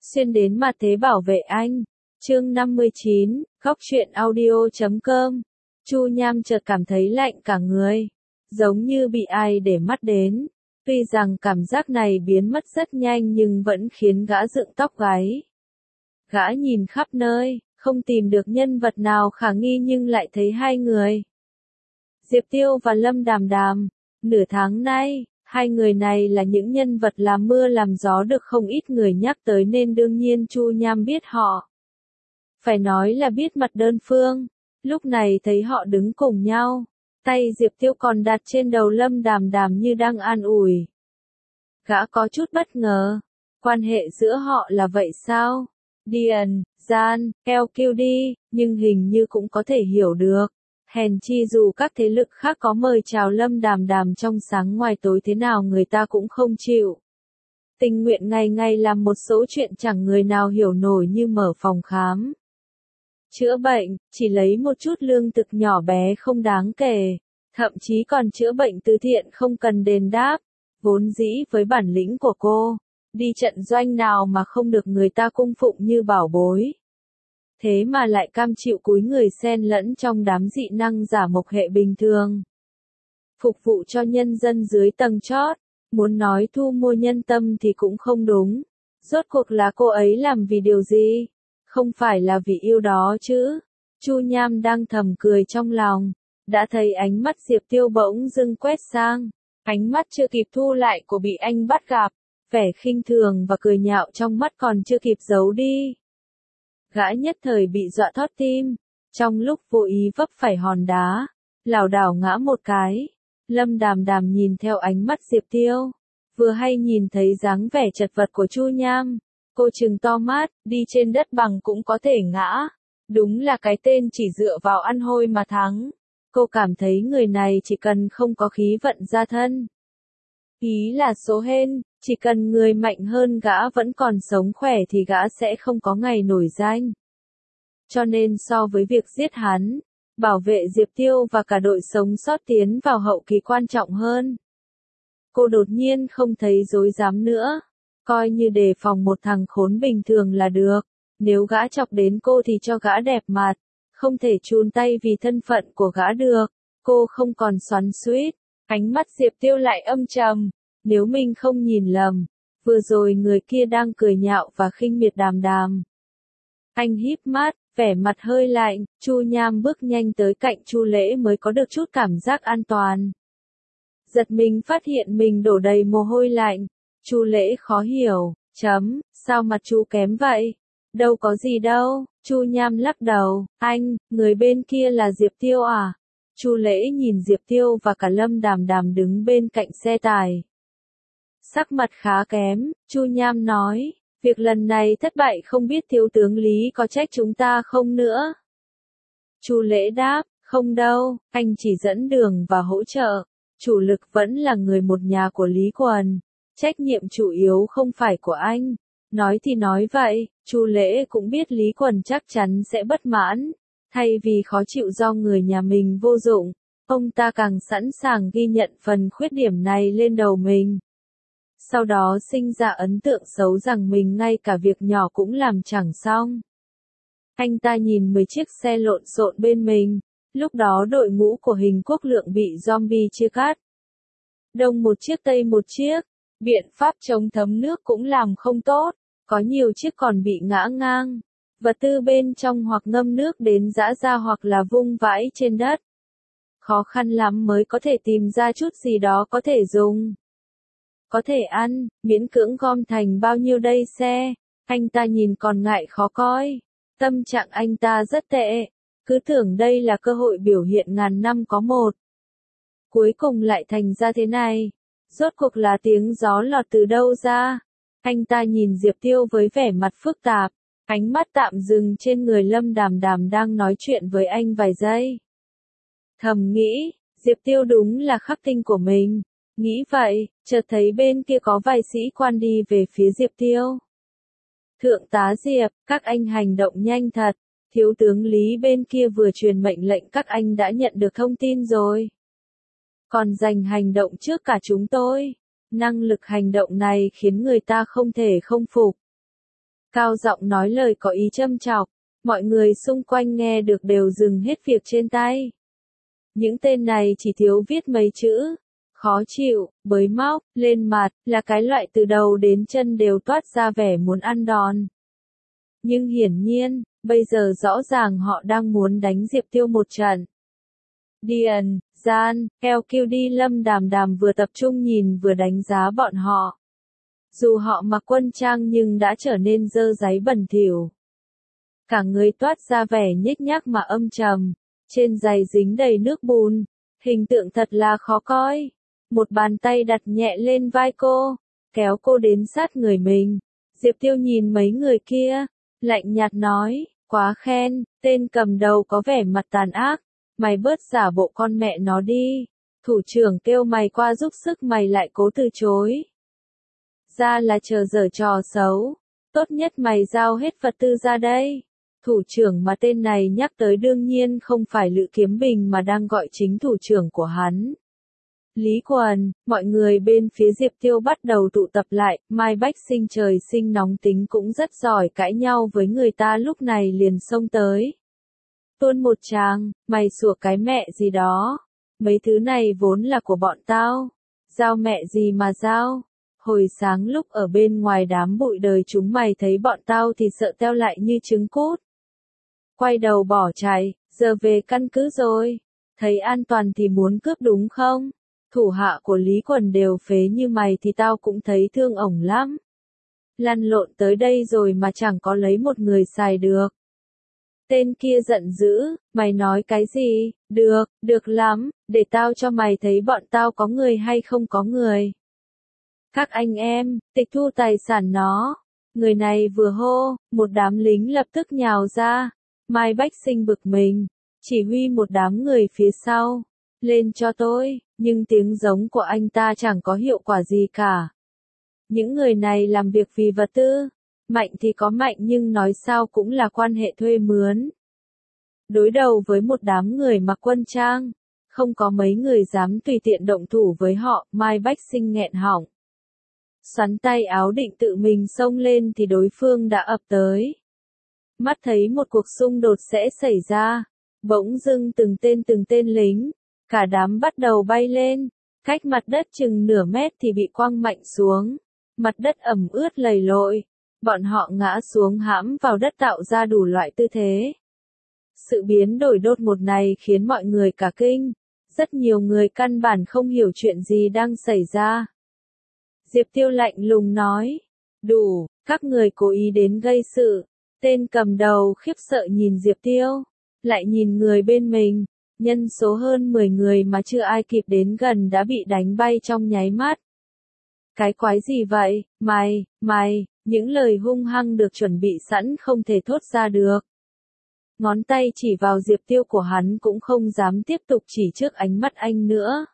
xuyên đến mà thế bảo vệ anh. Chương 59, góc truyện audio.com. Chu Nham chợt cảm thấy lạnh cả người, giống như bị ai để mắt đến. Tuy rằng cảm giác này biến mất rất nhanh nhưng vẫn khiến gã dựng tóc gáy. Gã nhìn khắp nơi, không tìm được nhân vật nào khả nghi nhưng lại thấy hai người. Diệp Tiêu và Lâm Đàm Đàm. Nửa tháng nay, hai người này là những nhân vật làm mưa làm gió được không ít người nhắc tới nên đương nhiên Chu Nham biết họ. Phải nói là biết mặt đơn phương, lúc này thấy họ đứng cùng nhau, tay Diệp Tiêu còn đặt trên đầu Lâm Đàm Đàm như đang an ủi. Gã có chút bất ngờ, quan hệ giữa họ là vậy sao? Điền, gian, LQD, nhưng hình như cũng có thể hiểu được. Hèn chi dù các thế lực khác có mời chào Lâm Đàm Đàm trong sáng ngoài tối thế nào người ta cũng không chịu. Tình nguyện ngày ngày làm một số chuyện chẳng người nào hiểu nổi như mở phòng khám chữa bệnh, chỉ lấy một chút lương thực nhỏ bé không đáng kể, thậm chí còn chữa bệnh từ thiện không cần đền đáp. Vốn dĩ với bản lĩnh của cô, đi trận doanh nào mà không được người ta cung phụng như bảo bối. Thế mà lại cam chịu cúi người xen lẫn trong đám dị năng giả mộc hệ bình thường. Phục vụ cho nhân dân dưới tầng chót, muốn nói thu mua nhân tâm thì cũng không đúng. Rốt cuộc là cô ấy làm vì điều gì? Không phải là vì yêu đó chứ. Chu Nham đang thầm cười trong lòng, đã thấy ánh mắt Diệp Tiêu bỗng dưng quét sang. Ánh mắt chưa kịp thu lại của bị anh bắt gặp, vẻ khinh thường và cười nhạo trong mắt còn chưa kịp giấu đi. Gã nhất thời bị dọa thót tim, trong lúc vô ý vấp phải hòn đá, lảo đảo ngã một cái. Lâm Đàm Đàm nhìn theo ánh mắt Diệp Tiêu, vừa hay nhìn thấy dáng vẻ chật vật của Chu Nham, cô trừng to mắt, đi trên đất bằng cũng có thể ngã, đúng là cái tên chỉ dựa vào ăn hôi mà thắng. Cô cảm thấy người này chỉ cần không có khí vận gia thân. Ý là số hên, chỉ cần người mạnh hơn gã vẫn còn sống khỏe thì gã sẽ không có ngày nổi danh. Cho nên so với việc giết hắn, bảo vệ Diệp Tiêu và cả đội sống sót tiến vào hậu kỳ quan trọng hơn. Cô đột nhiên không thấy dối dám nữa, coi như đề phòng một thằng khốn bình thường là được. Nếu gã chọc đến cô thì cho gã đẹp mặt, không thể chùn tay vì thân phận của gã được. Cô không còn xoắn xuýt, ánh mắt Diệp Tiêu lại âm trầm. Nếu mình không nhìn lầm, vừa rồi người kia đang cười nhạo và khinh miệt Đàm Đàm. Anh híp mắt, vẻ mặt hơi lạnh. Chu Nham bước nhanh tới cạnh Chu Lễ mới có được chút cảm giác an toàn. Giật mình phát hiện mình đổ đầy mồ hôi lạnh. Chu Lễ khó hiểu, sao mặt chú kém vậy? Đâu có gì đâu. Chu Nham lắc đầu, anh, người bên kia là Diệp Tiêu à? Chu Lễ nhìn Diệp Tiêu và cả Lâm Đàm Đàm đứng bên cạnh xe tải. Sắc mặt khá kém, Chu Nham nói, việc lần này thất bại không biết thiếu tướng Lý có trách chúng ta không nữa. Chu Lễ đáp, không đâu, anh chỉ dẫn đường và hỗ trợ, chủ lực vẫn là người một nhà của Lý Quần, trách nhiệm chủ yếu không phải của anh. Nói thì nói vậy, Chu Lễ cũng biết Lý Quần chắc chắn sẽ bất mãn, thay vì khó chịu do người nhà mình vô dụng, ông ta càng sẵn sàng ghi nhận phần khuyết điểm này lên đầu mình. Sau đó sinh ra ấn tượng xấu rằng mình ngay cả việc nhỏ cũng làm chẳng xong. Anh ta nhìn 10 chiếc xe lộn xộn bên mình, lúc đó đội ngũ của Hình Quốc Lượng bị zombie chia cắt. Đông một chiếc tây một chiếc, biện pháp chống thấm nước cũng làm không tốt, có nhiều chiếc còn bị ngã ngang, vật tư bên trong hoặc ngâm nước đến giã ra hoặc là vung vãi trên đất. Khó khăn lắm mới có thể tìm ra chút gì đó có thể dùng. Có thể ăn, miễn cưỡng gom thành bao nhiêu đây xe, anh ta nhìn còn ngại khó coi. Tâm trạng anh ta rất tệ, cứ tưởng đây là cơ hội biểu hiện ngàn năm có một. Cuối cùng lại thành ra thế này, rốt cuộc là tiếng gió lọt từ đâu ra. Anh ta nhìn Diệp Tiêu với vẻ mặt phức tạp, ánh mắt tạm dừng trên người Lâm Đàm Đàm đang nói chuyện với anh vài giây. Thầm nghĩ, Diệp Tiêu đúng là khắc tinh của mình. Nghĩ vậy, chợt thấy bên kia có vài sĩ quan đi về phía Diệp Tiêu. Thượng tá Diệp, các anh hành động nhanh thật, thiếu tướng Lý bên kia vừa truyền mệnh lệnh các anh đã nhận được thông tin rồi. Còn giành hành động trước cả chúng tôi. Năng lực hành động này khiến người ta không thể không phục. cao giọng nói lời có ý châm chọc, mọi người xung quanh nghe được đều dừng hết việc trên tay. Những tên này chỉ thiếu viết mấy chữ, khó chịu, bới móc, lên mặt, là cái loại từ đầu đến chân đều toát ra vẻ muốn ăn đòn. Nhưng hiển nhiên, bây giờ rõ ràng họ đang muốn đánh Diệp Tiêu một trận. Điền, Gian, LQD Lâm Đàm Đàm vừa tập trung nhìn vừa đánh giá bọn họ. Dù họ mặc quân trang nhưng đã trở nên dơ dáy bẩn thỉu. Cả người toát ra vẻ nhếch nhác mà âm trầm, trên giày dính đầy nước bùn, hình tượng thật là khó coi. Một bàn tay đặt nhẹ lên vai cô, kéo cô đến sát người mình. Diệp Tiêu nhìn mấy người kia, lạnh nhạt nói, quá khen, tên cầm đầu có vẻ mặt tàn ác, mày bớt giả bộ con mẹ nó đi. Thủ trưởng kêu mày qua giúp sức mày lại cố từ chối. Ra là chờ giở trò xấu, tốt nhất mày giao hết vật tư ra đây. Thủ trưởng mà tên này nhắc tới đương nhiên không phải Lữ Kiếm Bình mà đang gọi chính thủ trưởng của hắn. Lý Quần, mọi người bên phía Diệp Tiêu bắt đầu tụ tập lại, Mai Bách Sinh trời sinh nóng tính cũng rất giỏi cãi nhau với người ta lúc này liền xông tới. Tuôn một tràng, mày sủa cái mẹ gì đó, mấy thứ này vốn là của bọn tao, giao mẹ gì mà giao. Hồi sáng lúc ở bên ngoài đám bụi đời chúng mày thấy bọn tao thì sợ teo lại như trứng cút. Quay đầu bỏ chạy, giờ về căn cứ rồi, thấy an toàn thì muốn cướp đúng không? Thủ hạ của Lý Quần đều phế như mày thì tao cũng thấy thương ổng lắm. Lăn lộn tới đây rồi mà chẳng có lấy một người xài được. Tên kia giận dữ, mày nói cái gì? Được, được lắm, để tao cho mày thấy bọn tao có người hay không có người. Các anh em, tịch thu tài sản nó. Người này vừa hô, một đám lính lập tức nhào ra. Mai Bách Sinh bực mình, chỉ huy một đám người phía sau. Lên cho tôi, nhưng tiếng giống của anh ta chẳng có hiệu quả gì cả. Những người này làm việc vì vật tư. Mạnh thì có mạnh nhưng nói sao cũng là quan hệ thuê mướn. Đối đầu với một đám người mặc quân trang, không có mấy người dám tùy tiện động thủ với họ, Mai Bách Sinh nghẹn họng. Xoắn tay áo định tự mình xông lên thì đối phương đã ập tới. Mắt thấy một cuộc xung đột sẽ xảy ra, bỗng dưng từng tên lính, cả đám bắt đầu bay lên, cách mặt đất chừng nửa mét thì bị quăng mạnh xuống, mặt đất ẩm ướt lầy lội, bọn họ ngã xuống hãm vào đất tạo ra đủ loại tư thế. Sự biến đổi đột ngột này khiến mọi người cả kinh, rất nhiều người căn bản không hiểu chuyện gì đang xảy ra. Diệp Tiêu lạnh lùng nói, đủ, các người cố ý đến gây sự. Tên cầm đầu khiếp sợ nhìn Diệp Tiêu, lại nhìn người bên mình, nhân số hơn 10 người mà chưa ai kịp đến gần đã bị đánh bay trong nháy mắt. Cái quái gì vậy, mày, những lời hung hăng được chuẩn bị sẵn không thể thốt ra được. Ngón tay chỉ vào Diệp Tiêu của hắn cũng không dám tiếp tục chỉ trước ánh mắt anh nữa.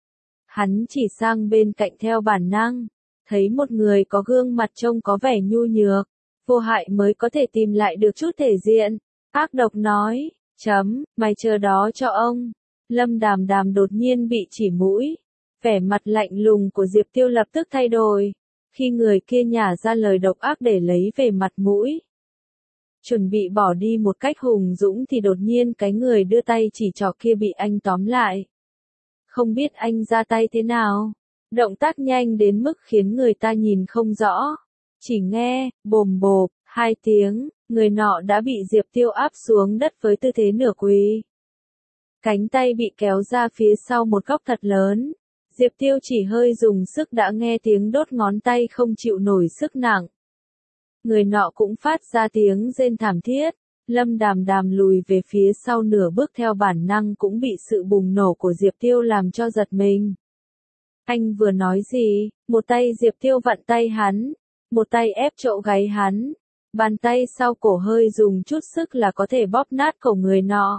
Hắn chỉ sang bên cạnh theo bản năng, thấy một người có gương mặt trông có vẻ nhu nhược, vô hại mới có thể tìm lại được chút thể diện. Ác độc nói, mày chờ đó cho ông. Lâm Đàm Đàm đột nhiên bị chỉ mũi. Vẻ mặt lạnh lùng của Diệp Tiêu lập tức thay đổi, khi người kia nhả ra lời độc ác để lấy về mặt mũi. Chuẩn bị bỏ đi một cách hùng dũng thì đột nhiên cái người đưa tay chỉ trỏ kia bị anh tóm lại. Không biết anh ra tay thế nào, động tác nhanh đến mức khiến người ta nhìn không rõ. Chỉ nghe, bồm bộp, 2 tiếng, người nọ đã bị Diệp Tiêu áp xuống đất với tư thế nửa quỳ. Cánh tay bị kéo ra phía sau một góc thật lớn. Diệp Tiêu chỉ hơi dùng sức đã nghe tiếng đốt ngón tay không chịu nổi sức nặng. Người nọ cũng phát ra tiếng rên thảm thiết. Lâm Đàm Đàm lùi về phía sau nửa bước theo bản năng cũng bị sự bùng nổ của Diệp Tiêu làm cho giật mình. Anh vừa nói gì? Một tay Diệp Tiêu vặn tay hắn, một tay ép chỗ gáy hắn, bàn tay sau cổ hơi dùng chút sức là có thể bóp nát cổ người nọ.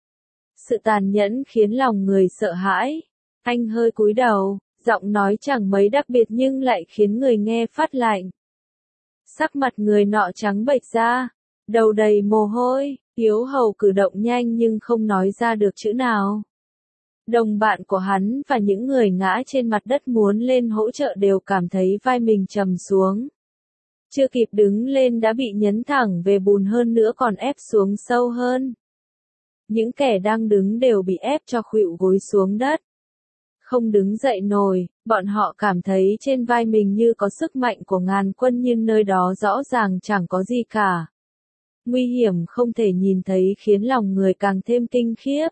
Sự tàn nhẫn khiến lòng người sợ hãi. Anh hơi cúi đầu, giọng nói chẳng mấy đặc biệt nhưng lại khiến người nghe phát lạnh. Sắc mặt người nọ trắng bệch ra, đầu đầy mồ hôi, yếu hầu cử động nhanh nhưng không nói ra được chữ nào. Đồng bạn của hắn và những người ngã trên mặt đất muốn lên hỗ trợ đều cảm thấy vai mình trầm xuống. chưa kịp đứng lên đã bị nhấn thẳng về bùn, hơn nữa còn ép xuống sâu hơn. Những kẻ đang đứng đều bị ép cho khuỵu gối xuống đất. Không đứng dậy nổi, bọn họ cảm thấy trên vai mình như có sức mạnh của ngàn quân, nhưng nơi đó rõ ràng chẳng có gì cả. Nguy hiểm không thể nhìn thấy khiến lòng người càng thêm kinh khiếp.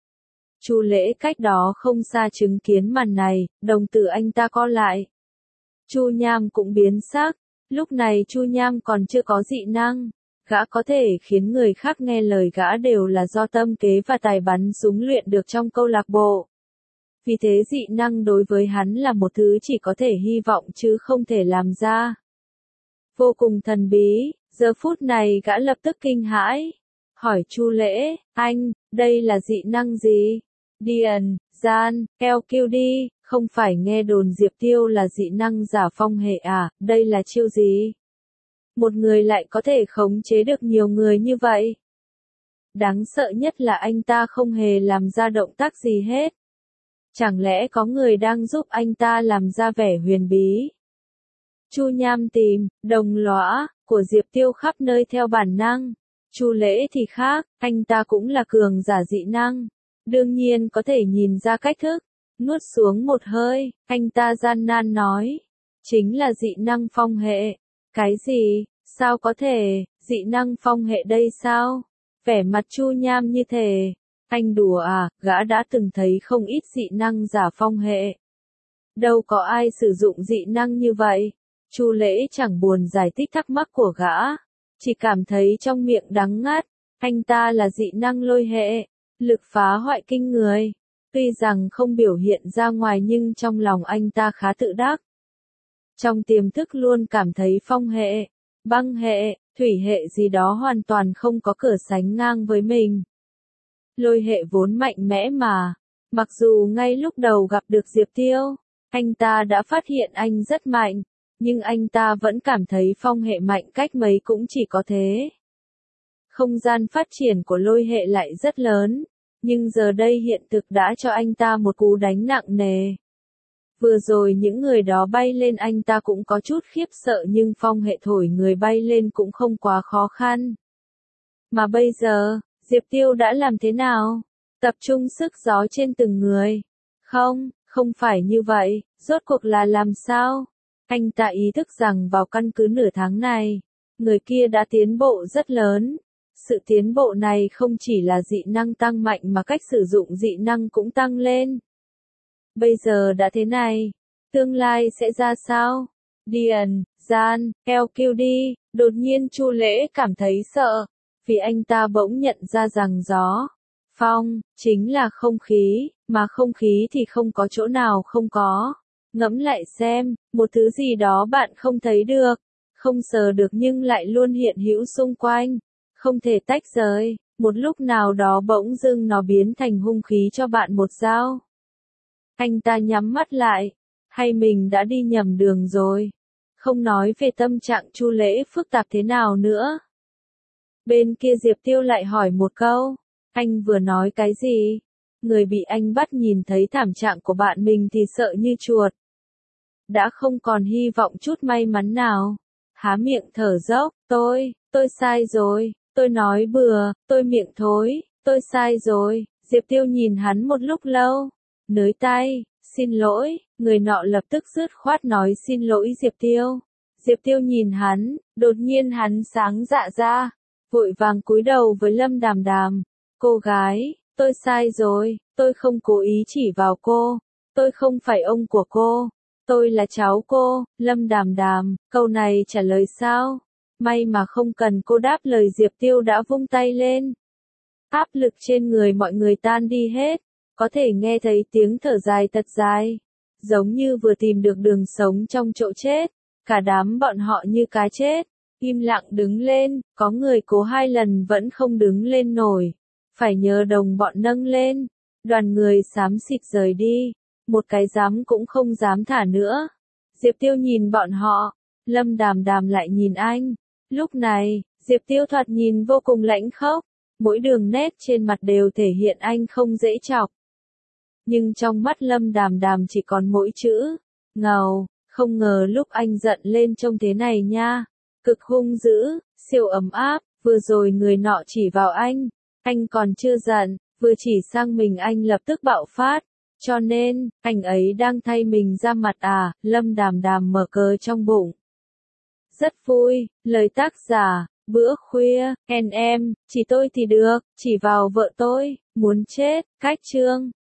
Chu Lễ cách đó không xa chứng kiến màn này, đồng tử anh ta co lại. Chu Nham cũng biến sắc, lúc này Chu Nham còn chưa có dị năng. Gã có thể khiến người khác nghe lời gã đều là do tâm kế và tài bắn súng luyện được trong câu lạc bộ. Vì thế dị năng đối với hắn là một thứ chỉ có thể hy vọng chứ không thể làm ra. Vô cùng thần bí, giờ phút này gã lập tức kinh hãi. Hỏi Chu Lễ, anh, đây là dị năng gì? Điền, gian, keo kiêu đi, không phải nghe đồn Diệp Tiêu là dị năng giả phong hệ à, đây là chiêu gì? Một người lại có thể khống chế được nhiều người như vậy. Đáng sợ nhất là anh ta không hề làm ra động tác gì hết. Chẳng lẽ có người đang giúp anh ta làm ra vẻ huyền bí? Chu Nham tìm, đồng lõa, của Diệp Tiêu khắp nơi theo bản năng. Chu Lễ thì khác, anh ta cũng là cường giả dị năng. Đương nhiên có thể nhìn ra cách thức. Nuốt xuống một hơi, anh ta gian nan nói. Chính là dị năng phong hệ. Cái gì? Sao có thể? Dị năng phong hệ đây sao? Vẻ mặt Chu Nham như thể. Anh đùa à, gã đã từng thấy không ít dị năng giả phong hệ. Đâu có ai sử dụng dị năng như vậy. Chu Lễ chẳng buồn giải thích thắc mắc của gã. Chỉ cảm thấy trong miệng đắng ngắt. Anh ta là dị năng lôi hệ. Lực phá hoại kinh người. Tuy rằng không biểu hiện ra ngoài nhưng trong lòng anh ta khá tự đắc. Trong tiềm thức luôn cảm thấy phong hệ, băng hệ, thủy hệ gì đó hoàn toàn không có cửa sánh ngang với mình. Lôi hệ vốn mạnh mẽ mà. Mặc dù ngay lúc đầu gặp được Diệp Tiêu, anh ta đã phát hiện anh rất mạnh, nhưng anh ta vẫn cảm thấy phong hệ mạnh cách mấy cũng chỉ có thế. Không gian phát triển của lôi hệ lại rất lớn, nhưng giờ đây hiện thực đã cho anh ta một cú đánh nặng nề. Vừa rồi những người đó bay lên anh ta cũng có chút khiếp sợ, nhưng phong hệ thổi người bay lên cũng không quá khó khăn. Mà bây giờ, Diệp Tiêu đã làm thế nào? Tập trung sức gió trên từng người. Không phải như vậy, rốt cuộc là làm sao? Anh ta ý thức rằng vào căn cứ nửa tháng này, người kia đã tiến bộ rất lớn. Sự tiến bộ này không chỉ là dị năng tăng mạnh mà cách sử dụng dị năng cũng tăng lên. Bây giờ đã thế này, tương lai sẽ ra sao? Điền, gian, eo kêu đi, đột nhiên Chu Lễ cảm thấy sợ, vì anh ta bỗng nhận ra rằng gió, phong, chính là không khí, mà không khí thì không có chỗ nào không có. Ngẫm lại xem, một thứ gì đó bạn không thấy được, không sờ được nhưng lại luôn hiện hữu xung quanh, không thể tách rời, một lúc nào đó bỗng dưng nó biến thành hung khí cho bạn một dao. Anh ta nhắm mắt lại, hay mình đã đi nhầm đường rồi? Không nói về tâm trạng Chu Lễ phức tạp thế nào nữa. Bên kia Diệp Tiêu lại hỏi một câu, anh vừa nói cái gì? Người bị anh bắt nhìn thấy thảm trạng của bạn mình thì sợ như chuột. Đã không còn hy vọng chút may mắn nào. Há miệng thở dốc, tôi sai rồi, tôi nói bừa, tôi miệng thối, tôi sai rồi. Diệp Tiêu nhìn hắn một lúc lâu, nới tay, xin lỗi, người nọ lập tức dứt khoát nói xin lỗi Diệp Tiêu. Diệp Tiêu nhìn hắn, đột nhiên hắn sáng dạ ra, vội vàng cúi đầu với Lâm Đàm Đàm. Cô gái, tôi sai rồi, tôi không cố ý chỉ vào cô, tôi không phải ông của cô, tôi là cháu cô. Lâm Đàm Đàm, câu này trả lời sao? May mà không cần cô đáp lời, Diệp Tiêu đã vung tay lên. Áp lực trên người mọi người tan đi hết, có thể nghe thấy tiếng thở dài thật dài, giống như vừa tìm được đường sống trong chỗ chết. Cả đám bọn họ như cá chết, im lặng đứng lên, có người cố 2 lần vẫn không đứng lên nổi, phải nhờ đồng bọn nâng lên. Đoàn người xám xịt rời đi, một cái dám cũng không dám thả nữa. Diệp Tiêu nhìn bọn họ, Lâm Đàm Đàm lại nhìn anh. Lúc này, Diệp Tiêu thoạt nhìn vô cùng lãnh khốc, mỗi đường nét trên mặt đều thể hiện anh không dễ chọc. Nhưng trong mắt Lâm Đàm Đàm chỉ còn mỗi chữ ngầu. Không ngờ lúc anh giận lên trông thế này nha. cực hung dữ, siêu ấm áp, vừa rồi người nọ chỉ vào anh còn chưa giận, vừa chỉ sang mình anh lập tức bạo phát. Cho nên, anh ấy đang thay mình ra mặt à, Lâm Đàm Đàm mở cờ trong bụng. Rất vui, lời tác giả, bữa khuya, em, chỉ tôi thì được, chỉ vào vợ tôi, muốn chết, cách chương.